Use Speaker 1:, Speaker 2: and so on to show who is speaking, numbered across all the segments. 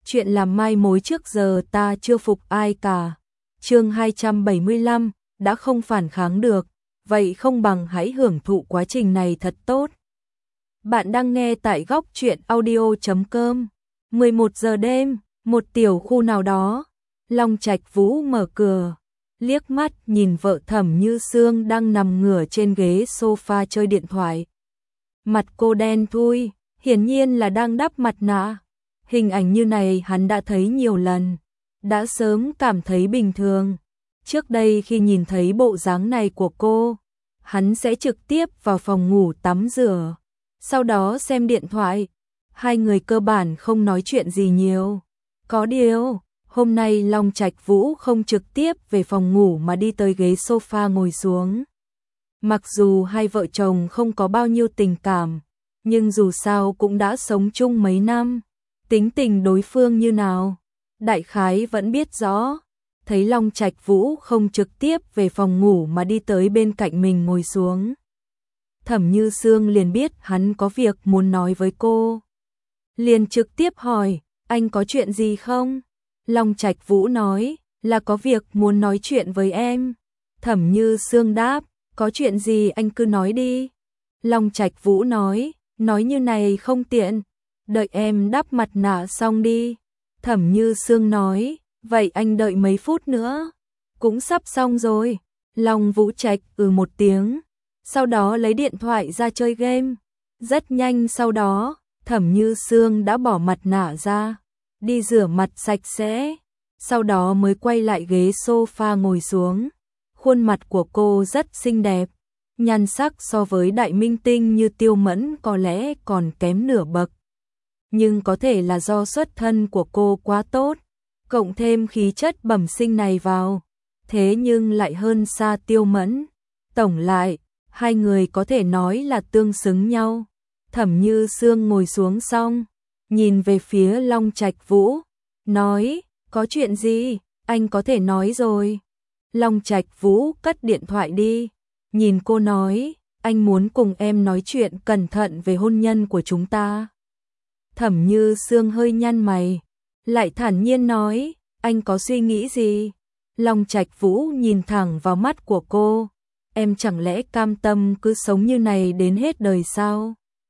Speaker 1: chuyện làm mai mối trước giờ ta chưa phục ai cả. Chương 275, đã không phản kháng được, vậy không bằng hãy hưởng thụ quá trình này thật tốt. Bạn đang nghe tại góc truyện audio.com. 11 giờ đêm, một tiểu khu nào đó, Long Trạch Vũ mở cửa, liếc mắt nhìn vợ Thẩm Như Sương đang nằm ngửa trên ghế sofa chơi điện thoại. Mặt cô đen thui, hiển nhiên là đang đắp mặt nạ. Hình ảnh như này hắn đã thấy nhiều lần, đã sớm cảm thấy bình thường. Trước đây khi nhìn thấy bộ dáng này của cô, hắn sẽ trực tiếp vào phòng ngủ tắm rửa, sau đó xem điện thoại. Hai người cơ bản không nói chuyện gì nhiều. Có điều, hôm nay Long Trạch Vũ không trực tiếp về phòng ngủ mà đi tới ghế sofa ngồi xuống. Mặc dù hai vợ chồng không có bao nhiêu tình cảm, nhưng dù sao cũng đã sống chung mấy năm. Tính tình đối phương như nào, đại khái vẫn biết rõ. Thấy Long Trạch Vũ không trực tiếp về phòng ngủ mà đi tới bên cạnh mình ngồi xuống, Thẩm Như Sương liền biết hắn có việc muốn nói với cô. Liền trực tiếp hỏi, anh có chuyện gì không? Long Trạch Vũ nói, là có việc muốn nói chuyện với em. Thẩm Như Sương đáp, có chuyện gì anh cứ nói đi. Long Trạch Vũ nói như này không tiện, đợi em đắp mặt nạ xong đi. Thẩm Như Sương nói, vậy anh đợi mấy phút nữa. Cũng sắp xong rồi. Long Vũ Trạch một tiếng, sau đó lấy điện thoại ra chơi game. Rất nhanh sau đó, Thẩm Như Sương đã bỏ mặt nạ ra, đi rửa mặt sạch sẽ, sau đó mới quay lại ghế sofa ngồi xuống. Khuôn mặt của cô rất xinh đẹp, nhan sắc so với đại minh tinh như Tiêu Mẫn có lẽ còn kém nửa bậc. Nhưng có thể là do xuất thân của cô quá tốt, cộng thêm khí chất bẩm sinh này vào, thế nhưng lại hơn xa Tiêu Mẫn. Tổng lại, hai người có thể nói là tương xứng nhau. Thẩm Như Sương ngồi xuống xong, nhìn về phía Long Trạch Vũ, nói, có chuyện gì, anh có thể nói rồi. Long Trạch Vũ cất điện thoại đi, nhìn cô nói, anh muốn cùng em nói chuyện cẩn thận về hôn nhân của chúng ta. Thẩm Như Sương hơi nhăn mày, lại thản nhiên nói, anh có suy nghĩ gì? Long Trạch Vũ nhìn thẳng vào mắt của cô, em chẳng lẽ cam tâm cứ sống như này đến hết đời sao?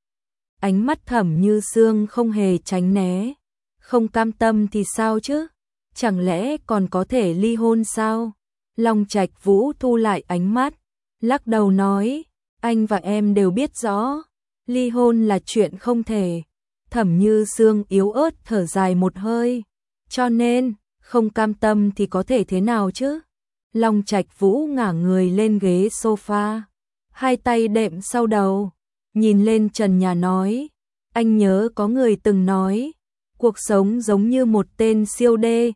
Speaker 1: Ánh mắt Thẩm Như Sương không hề tránh né, không cam tâm thì sao chứ? Chẳng lẽ còn có thể ly hôn sao? Long Trạch Vũ thu lại ánh mắt, lắc đầu nói, anh và em đều biết rõ, ly hôn là chuyện không thể. Thẩm Như Sương yếu ớt thở dài một hơi, cho nên, không cam tâm thì có thể thế nào chứ? Long Trạch Vũ ngả người lên ghế sofa, hai tay đệm sau đầu, nhìn lên trần nhà nói, anh nhớ có người từng nói, cuộc sống giống như một tên siêu đê,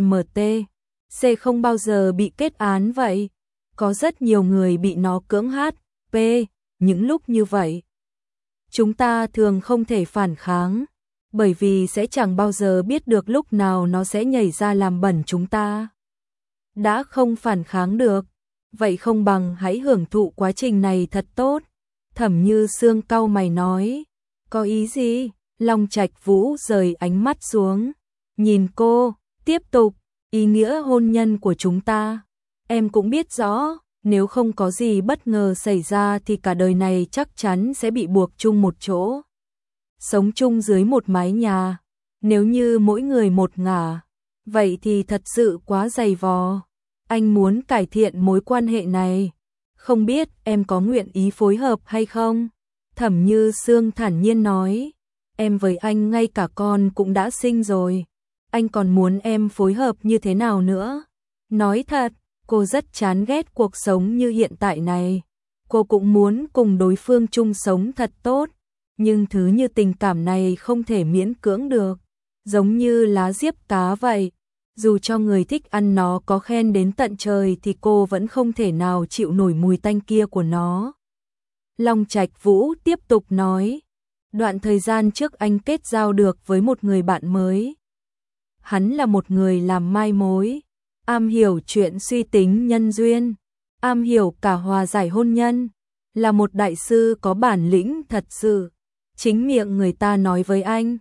Speaker 1: MT, C không bao giờ bị kết án vậy. Có rất nhiều người bị nó cưỡng P, những lúc như vậy. Chúng ta thường không thể phản kháng, bởi vì sẽ chẳng bao giờ biết được lúc nào nó sẽ nhảy ra làm bẩn chúng ta. Đã không phản kháng được, vậy không bằng hãy hưởng thụ quá trình này thật tốt. Thẩm Như Sương cau mày nói, có ý gì? Long Trạch Vũ rời ánh mắt xuống, nhìn cô, tiếp tục, ý nghĩa hôn nhân của chúng ta. Em cũng biết rõ, nếu không có gì bất ngờ xảy ra thì cả đời này chắc chắn sẽ bị buộc chung một chỗ. Sống chung dưới một mái nhà, nếu như mỗi người một ngả, vậy thì thật sự quá dày vò. Anh muốn cải thiện mối quan hệ này, không biết em có nguyện ý phối hợp hay không? Thẩm Như Sương thản nhiên nói, em với anh ngay cả con cũng đã sinh rồi, anh còn muốn em phối hợp như thế nào nữa? Nói thật, cô rất chán ghét cuộc sống như hiện tại này. Cô cũng muốn cùng đối phương chung sống thật tốt, nhưng thứ như tình cảm này không thể miễn cưỡng được, giống như lá diếp cá vậy. Dù cho người thích ăn nó có khen đến tận trời thì cô vẫn không thể nào chịu nổi mùi tanh kia của nó. Long Trạch Vũ tiếp tục nói, đoạn thời gian trước anh kết giao được với một người bạn mới. Hắn là một người làm mai mối, am hiểu chuyện suy tính nhân duyên, am hiểu cả hòa giải hôn nhân, là một đại sư có bản lĩnh thật sự. Chính miệng người ta nói với anh,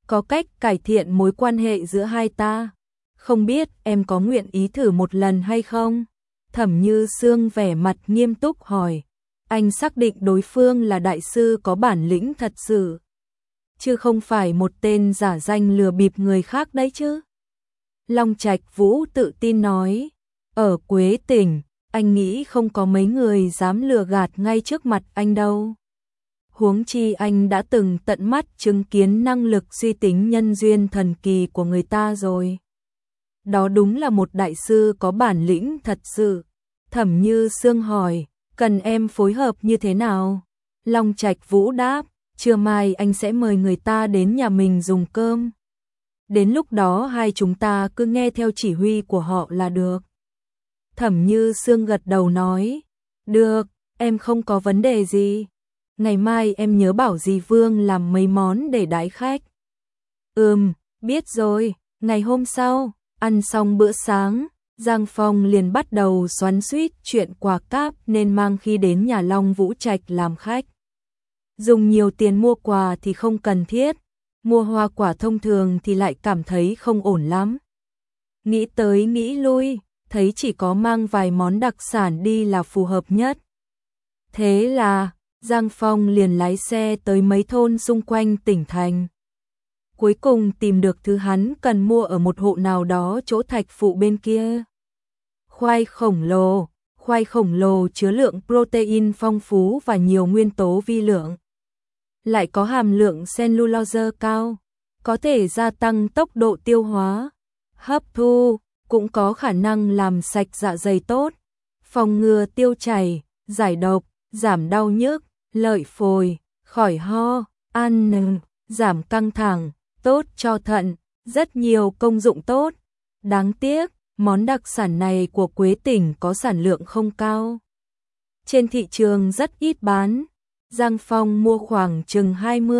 Speaker 1: có cách cải thiện mối quan hệ giữa hai ta. Không biết em có nguyện ý thử một lần hay không? Thẩm Như Sương vẻ mặt nghiêm túc hỏi. Anh xác định đối phương là đại sư có bản lĩnh thật sự, chứ không phải một tên giả danh lừa bịp người khác đấy chứ. Long Trạch Vũ tự tin nói. Ở Quế Tỉnh, anh nghĩ không có mấy người dám lừa gạt ngay trước mặt anh đâu. Huống chi anh đã từng tận mắt chứng kiến năng lực suy tính nhân duyên thần kỳ của người ta rồi. Đó đúng là một đại sư có bản lĩnh thật sự. Thẩm Như Sương hỏi, cần em phối hợp như thế nào? Long Trạch Vũ đáp, trưa mai anh sẽ mời người ta đến nhà mình dùng cơm. Đến lúc đó hai chúng ta cứ nghe theo chỉ huy của họ là được. Thẩm Như Sương gật đầu nói, được, em không có vấn đề gì. Ngày mai em nhớ bảo dì Vương làm mấy món để đãi khách. Biết rồi. Ngày hôm sau, ăn xong bữa sáng, Giang Phong liền bắt đầu xoắn xuýt chuyện quà cáp nên mang khi đến nhà Long Vũ Trạch làm khách. Dùng nhiều tiền mua quà thì không cần thiết, mua hoa quả thông thường thì lại cảm thấy không ổn lắm. Nghĩ tới nghĩ lui, thấy chỉ có mang vài món đặc sản đi là phù hợp nhất. Thế là Giang Phong liền lái xe tới mấy thôn xung quanh tỉnh thành. Cuối cùng tìm được thứ hắn cần mua ở một hộ nào đó chỗ Thạch Phụ bên kia. Khoai khổng lồ chứa lượng protein phong phú và nhiều nguyên tố vi lượng. Lại có hàm lượng cellulose cao, có thể gia tăng tốc độ tiêu hóa, hấp thu, cũng có khả năng làm sạch dạ dày tốt, phòng ngừa tiêu chảy, giải độc, giảm đau nhức, lợi phổi, khỏi ho, giảm căng thẳng, tốt cho thận, rất nhiều công dụng tốt. Đáng tiếc, món đặc sản này của Quế Tỉnh có sản lượng không cao. Trên thị trường rất ít bán. Giang Phong mua khoảng chừng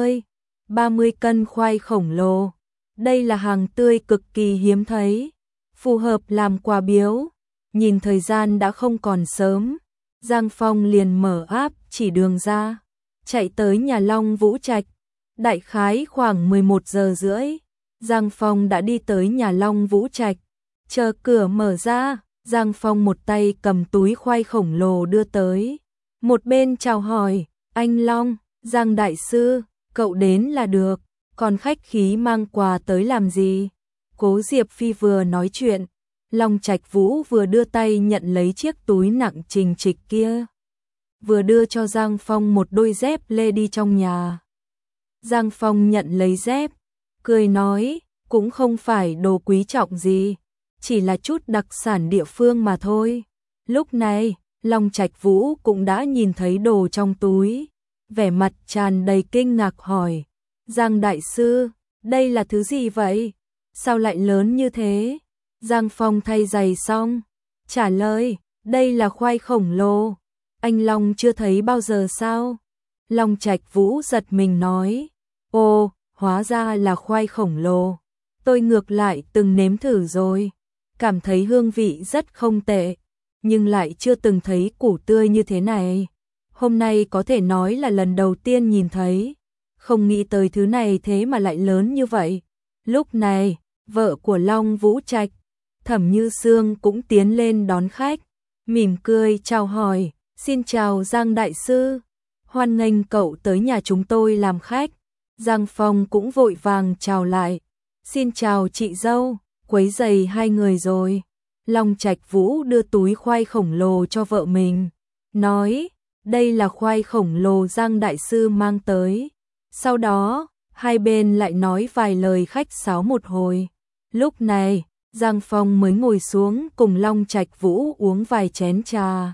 Speaker 1: 20-30 cân khoai khổng lồ. Đây là hàng tươi cực kỳ hiếm thấy, phù hợp làm quà biếu. Nhìn thời gian đã không còn sớm, Giang Phong liền mở app chỉ đường ra, chạy tới nhà Long Vũ Trạch. Đại khái khoảng 11 giờ rưỡi, Giang Phong đã đi tới nhà Long Vũ Trạch. Chờ cửa mở ra, Giang Phong một tay cầm túi khoai khổng lồ đưa tới, một bên chào hỏi, anh Long, Giang đại sư, cậu đến là được, còn khách khí mang quà tới làm gì? Cố Diệp Phi vừa nói chuyện, Long Trạch Vũ vừa đưa tay nhận lấy chiếc túi nặng trình trịch kia, vừa đưa cho Giang Phong một đôi dép lê đi trong nhà. Giang Phong nhận lấy dép, cười nói, cũng không phải đồ quý trọng gì, chỉ là chút đặc sản địa phương mà thôi. Lúc này, Long Trạch Vũ cũng đã nhìn thấy đồ trong túi, vẻ mặt tràn đầy kinh ngạc hỏi, Giang đại sư, đây là thứ gì vậy? Sao lại lớn như thế? Giang Phong thay giày xong, trả lời, đây là khoai khổng lồ, anh Long chưa thấy bao giờ sao? Long Trạch Vũ giật mình nói, ồ, hóa ra là khoai khổng lồ, tôi ngược lại từng nếm thử rồi, cảm thấy hương vị rất không tệ, nhưng lại chưa từng thấy củ tươi như thế này. Hôm nay có thể nói là lần đầu tiên nhìn thấy, không nghĩ tới thứ này thế mà lại lớn như vậy. Lúc này, vợ của Long Vũ Trạch, Thẩm Như Sương cũng tiến lên đón khách, mỉm cười chào hỏi, xin chào Giang đại sư, hoan nghênh cậu tới nhà chúng tôi làm khách. Giang Phong cũng vội vàng chào lại, xin chào chị dâu, quấy rầy hai người rồi. Long Trạch Vũ đưa túi khoai khổng lồ cho vợ mình, nói, đây là khoai khổng lồ Giang đại sư mang tới. Sau đó, hai bên lại nói vài lời khách sáo một hồi. Lúc này, Giang Phong mới ngồi xuống cùng Long Trạch Vũ uống vài chén trà.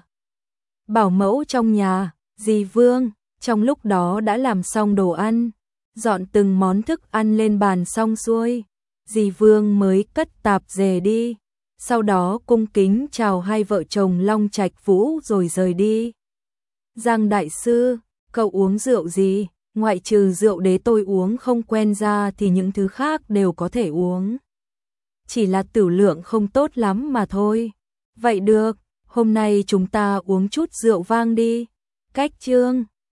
Speaker 1: Bảo mẫu trong nhà, dì Vương, trong lúc đó đã làm xong đồ ăn, dọn từng món thức ăn lên bàn xong xuôi. Dì Vương mới cất tạp dề đi, sau đó cung kính chào hai vợ chồng Long Trạch Vũ rồi rời đi. Giang đại sư, cậu uống rượu gì? Ngoại trừ rượu đế tôi uống không quen ra thì những thứ khác đều có thể uống. Chỉ là tửu lượng không tốt lắm mà thôi. Vậy được, hôm nay chúng ta uống chút rượu vang đi. Cách chương